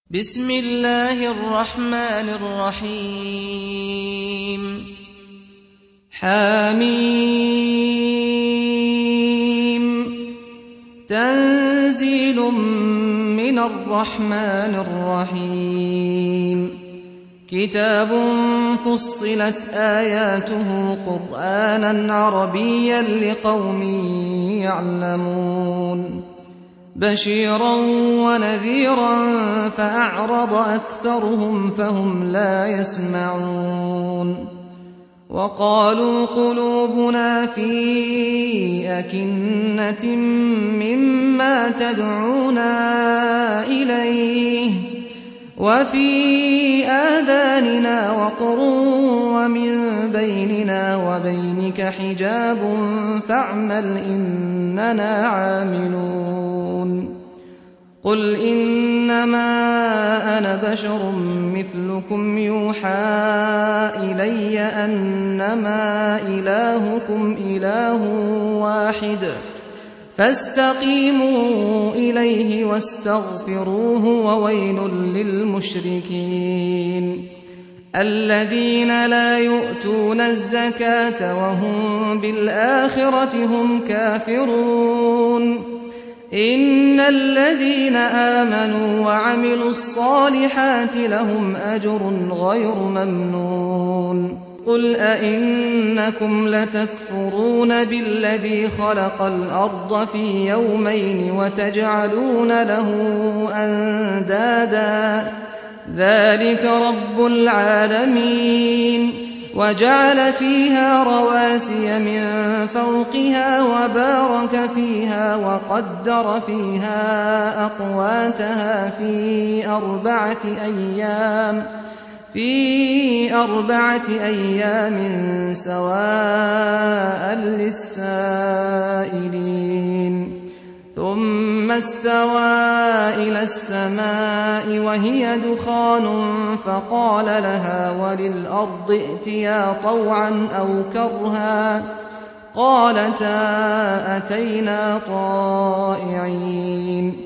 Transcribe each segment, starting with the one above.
بسم الله الرحمن الرحيم حميم تنزيل من الرحمن الرحيم كتاب فصلت آياته قرآنا عربيا لقوم يعلمون بشيرا ونذيرا فأعرض أكثرهم فهم لا يسمعون وقالوا قلوبنا في أكنة مما تدعونا إليه وفي آذاننا وقر ومن بيننا وبينك حجاب فاعمل إننا عاملون قل إنما أنا بشر مثلكم يوحى إلي أنما إلهكم إله واحد فاستقيموا إليه واستغفروه وويل للمشركين الذين لا يؤتون الزكاة وهم بالآخرة هم كافرون إن الذين آمنوا وعملوا الصالحات لهم أجر غير ممنون قل أئنكم لتكفرون بالذي خلق الأرض في يومين وتجعلون له أندادا ذلك رب العالمين وجعل فيها رواسي من فوقها وبارك فيها وقدر فيها أقواتها في أربعة أيام سواء للسائلين ثم استوى إلى السماء وهي دخان فقال لها وللأرض ائتيا طوعا أو كرها قالتا أتينا طائعين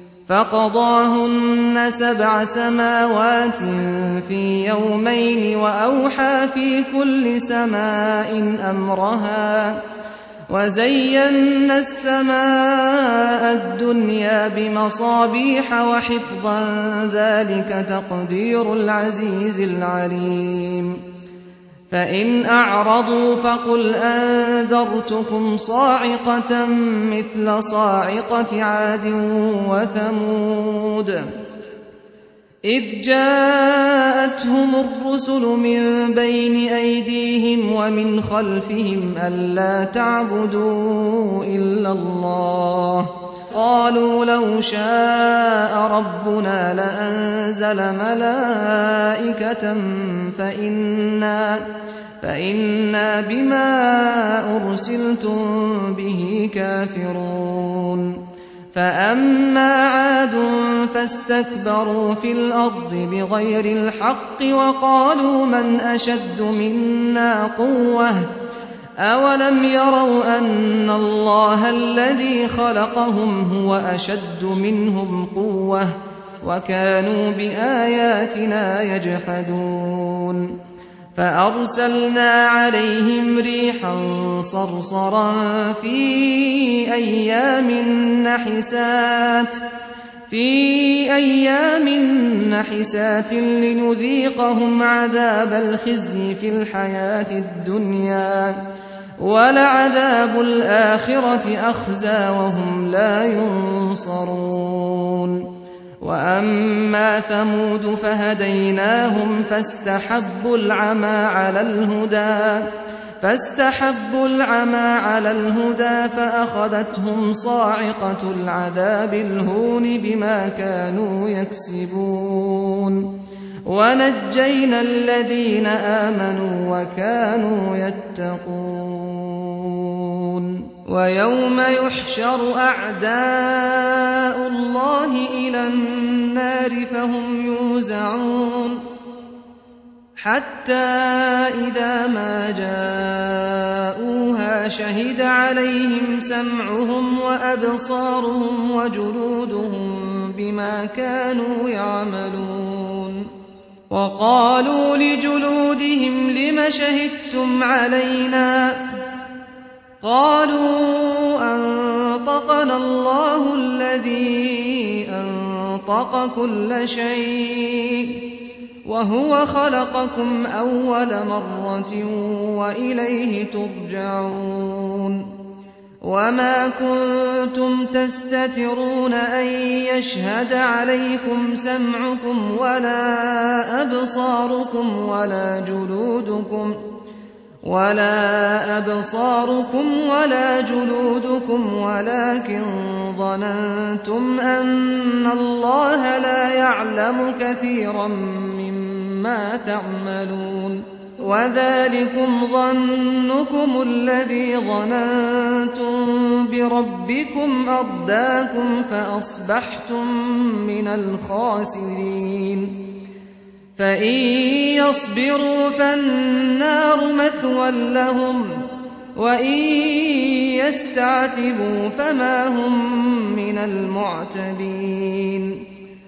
فقضاهن 7 سماوات في يومين وأوحى في كل سماء أمرها وزينا السماء الدنيا بمصابيح وحفظا ذلك تقدير العزيز العليم فإن أعرضوا فقل أنذرتكم صاعقة مثل صاعقة عاد وثمود إذ جاءتهم الرسل من بين أيديهم ومن خلفهم ألا تعبدوا إلا الله قالوا لو شاء ربنا لأنزل ملائكة فإنا بما أرسلتم به كافرون فأما عاد فاستكبروا في الأرض بغير الحق وقالوا من أشد منا قوة أولم يروا أن الله الذي خلقهم هو أشد منهم قوة وكانوا بآياتنا يجحدون فأرسلنا عليهم ريحا صرصرا في أيام نحسات لنذيقهم عذاب الخزي في الحياة الدنيا ولعذاب الآخرة أخزى وهم لا ينصرون وأما ثمود فهديناهم فاستحبوا العمى على الهدى فأخذتهم صاعقة العذاب الهون بما كانوا يكسبون ونجينا الذين آمنوا وكانوا يتقون ويوم يحشر أعداء الله إلى النار فهم يوزعون حتى إذا ما جاءوها شهد عليهم سمعهم وأبصارهم وجلودهم بما كانوا يعملون وقالوا لجلودهم لم شهدتم علينا قالوا أنطقنا الله الذي أنطق كل شيء وهو خلقكم أول مرة وإليه ترجعون وما كنتم تستترون أن يشهد عليكم سمعكم ولا أبصاركم ولا جلودكم ولكن ظننتم أن الله لا يعلم كثيرا مما تعملون وذلكم ظنكم الذي ظننتم بربكم أرداكم فأصبحتم من الخاسرين فإن يصبروا فالنار مثوى لهم وإن يستعتبوا فما هم من المعتبين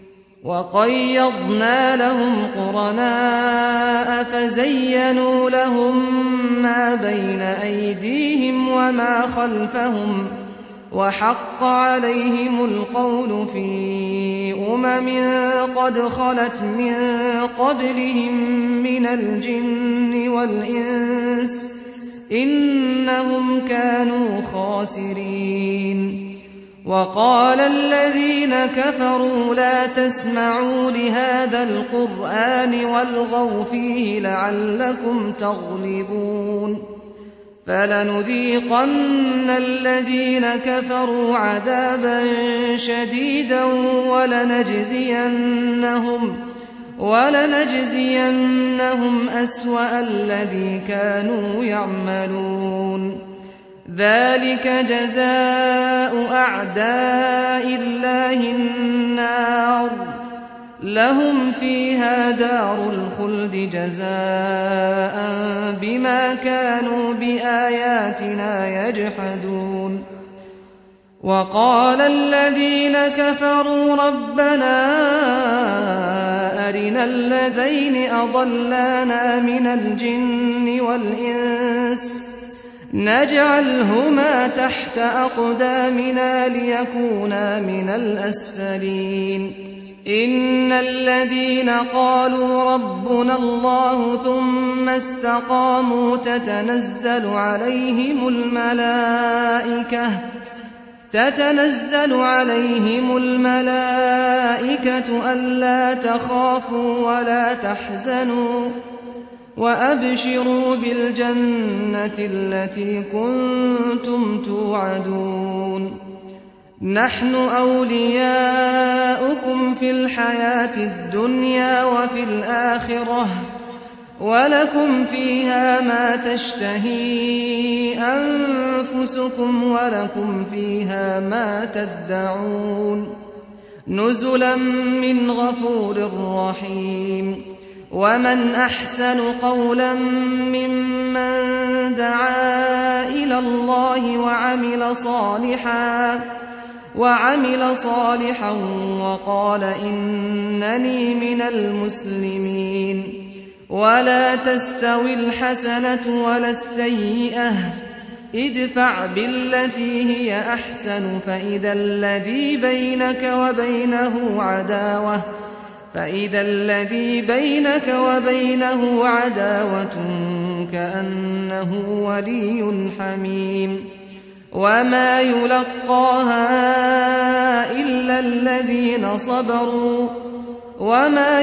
وقيضنا لهم قرناء فزينوا لهم ما بين أيديهم وما خلفهم وحق عليهم القول في قد خلت من قبلهم من الجن والإنس إنهم كانوا خاسرين وقال الذين كفروا لا تسمعوا لهذا القرآن والغوا فيه لعلكم تغلبون فلنذيقن الذين كفروا عذابا شديدا ولنجزينهم أسوأ الذي كانوا يعملون ذلك جزاء أعداء الله النار لهم فيها دار الخلد جزاء بما كانوا بآياتنا يجحدون وقال الذين كفروا ربنا أرنا الذين أضلانا من الجن والإنس نجعلهما تحت أقدامنا ليكونا من الأسفلين إن الذين قالوا ربنا الله ثم استقاموا تتنزل عليهم الملائكة ألا تخافوا ولا تحزنوا وأبشروا بالجنة التي كنتم توعدون نحن أولياؤكم في الحياة الدنيا وفي الآخرة ولكم فيها ما تشتهي أنفسكم ولكم فيها ما تدعون نزلا من غفور رحيم ومن أحسن قولا ممن دعا إلى الله وعمل صالحا وقال إنني من المسلمين ولا تستوي الحسنة ولا السيئة ادفع بالتي هي أحسن فإذا الذي بينك وبينه عداوة كأنه ولي حميم وما يلقاها إلا الذين صبروا وما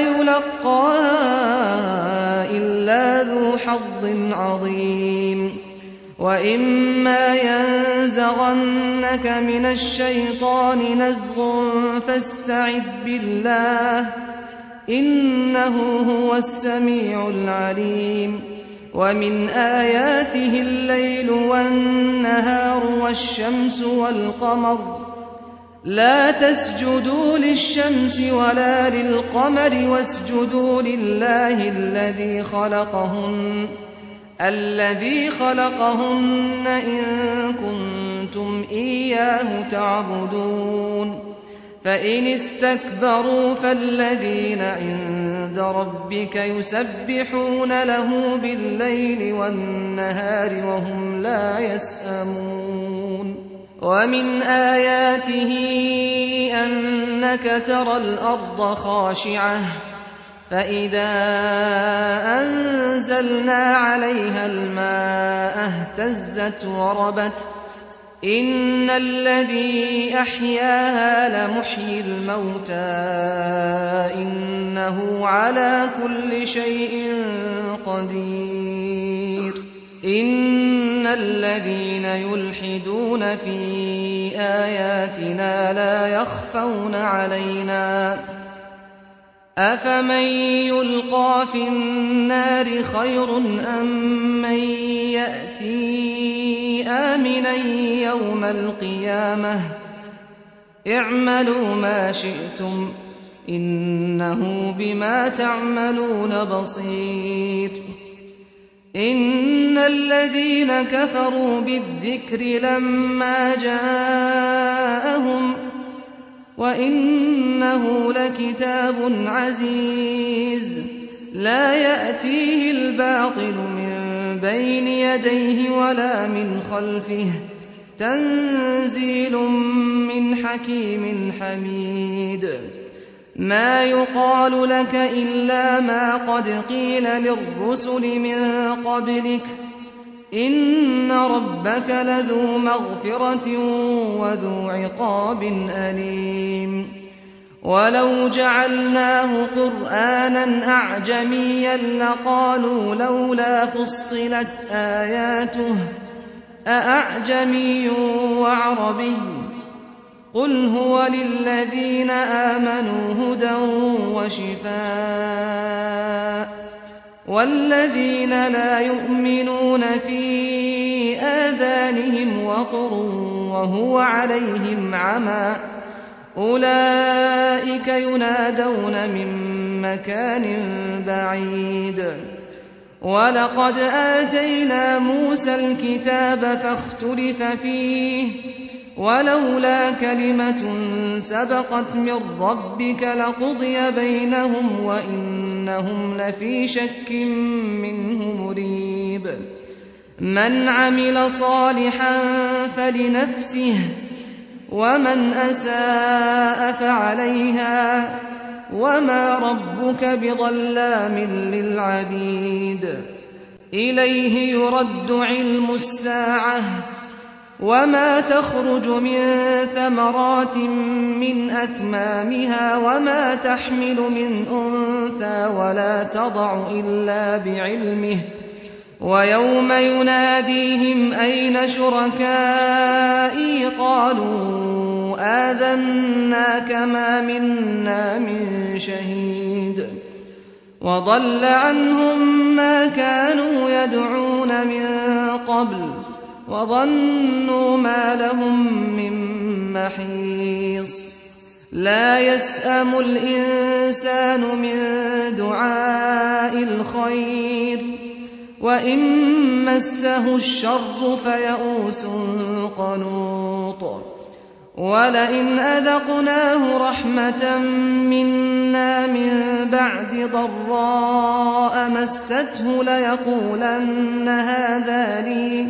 يلقاها إلا ذو حظ عظيم وإما ينزغنك من الشيطان نزغ فاستعذ بالله إنه هو السميع العليم ومن آياته الليل والنهار والشمس والقمر لا تسجدوا للشمس ولا للقمر واسجدوا لله الذي خلقهن إن كنتم إياه تعبدون فإن استكبروا فالذين عند ربك يسبحون له بالليل والنهار وهم لا يسأمون ومن آياته أنك ترى الأرض خاشعة فإذا أنزلنا عليها الماء اهتزت وربت إن الذي أحياها لمحيي الموتى إنه على كل شيء قدير إن الذين يلحدون في آياتنا لا يخفون علينا أفمن يلقى في النار خير أم من يأتي آمنا يوم القيامة اعملوا ما شئتم إنه بما تعملون بصير إن الذين كفروا بالذكر لما جاءهم وإنه لكتاب عزيز لا يأتيه الباطل من بين يديه ولا من خلفه تنزيل من حكيم حميد ما يقال لك إلا ما قد قيل للرسل من قبلك إن ربك لذو مغفرة وذو عقاب أليم ولو جعلناه قرآنا أعجميا لقالوا لولا فصلت آياته أأعجمي وعربي قل هو للذين آمنوا هدى وشفاء والذين لا يؤمنون في آذانهم وقر وهو عليهم عمى أولئك ينادون من مكان بعيد ولقد آتينا موسى الكتاب فاختلف فيه ولولا كلمة سبقت من ربك لقضي بينهم وإنهم لفي شك منه مريب من عمل صالحا فلنفسه ومن أساء فعليها وما ربك بظلام للعبيد إليه يرد علم الساعة وما تخرج من ثمرات من أكمامها وما تحمل من أنثى ولا تضع إلا بعلمه ويوم يناديهم أين شركائي قالوا آذناك ما منا من شهيد وضل عنهم ما كانوا يدعون من قبل وظنوا ما لهم من محيص لا يسأم الإنسان من دعاء الخير وإن مسه الشر فيئوس قنوط ولئن أذقناه رحمة منا من بعد ضراء مسته ليقولن هذا لي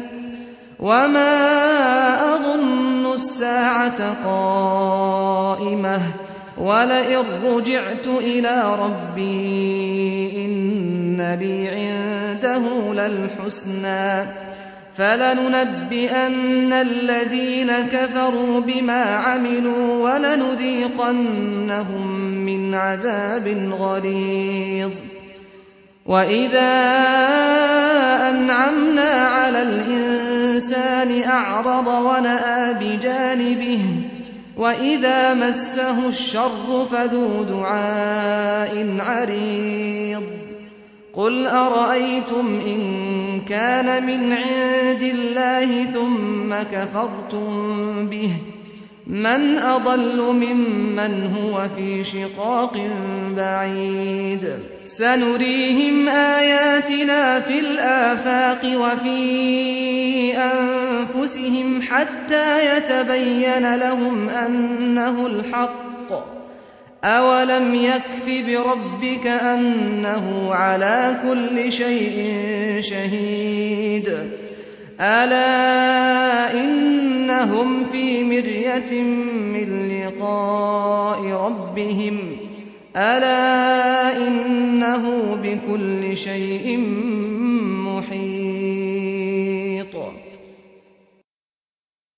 وما أظن الساعة قائمة ولئن رجعت إلى ربي إن لي عنده للحسنى فلننبئن الذين كفروا بما عملوا ولنذيقنهم من عذاب غليظ وإذا أنعمنا على الإنسان أعرض ونأى بجانبه وإذا مسه الشر فذو دعاء عريض قل أرأيتم إن كان من عند الله ثم كفرتم به من أضل ممن هو في شقاق بعيد سنريهم آياتنا في الآفاق وفي أنفسهم حتى يتبين لهم أنه الحق أَوَلَمْ يَكْفِ بِرَبِّكَ أَنَّهُ عَلَىٰ كُلِّ شَيْءٍ شَهِيدٌ أَلَا إِنَّهُمْ فِي مِرْيَةٍ مِّن لِّقَاءِ رَبِّهِمْ أَلَا إِنَّهُ بِكُلِّ شَيْءٍ مُّحِيطٌ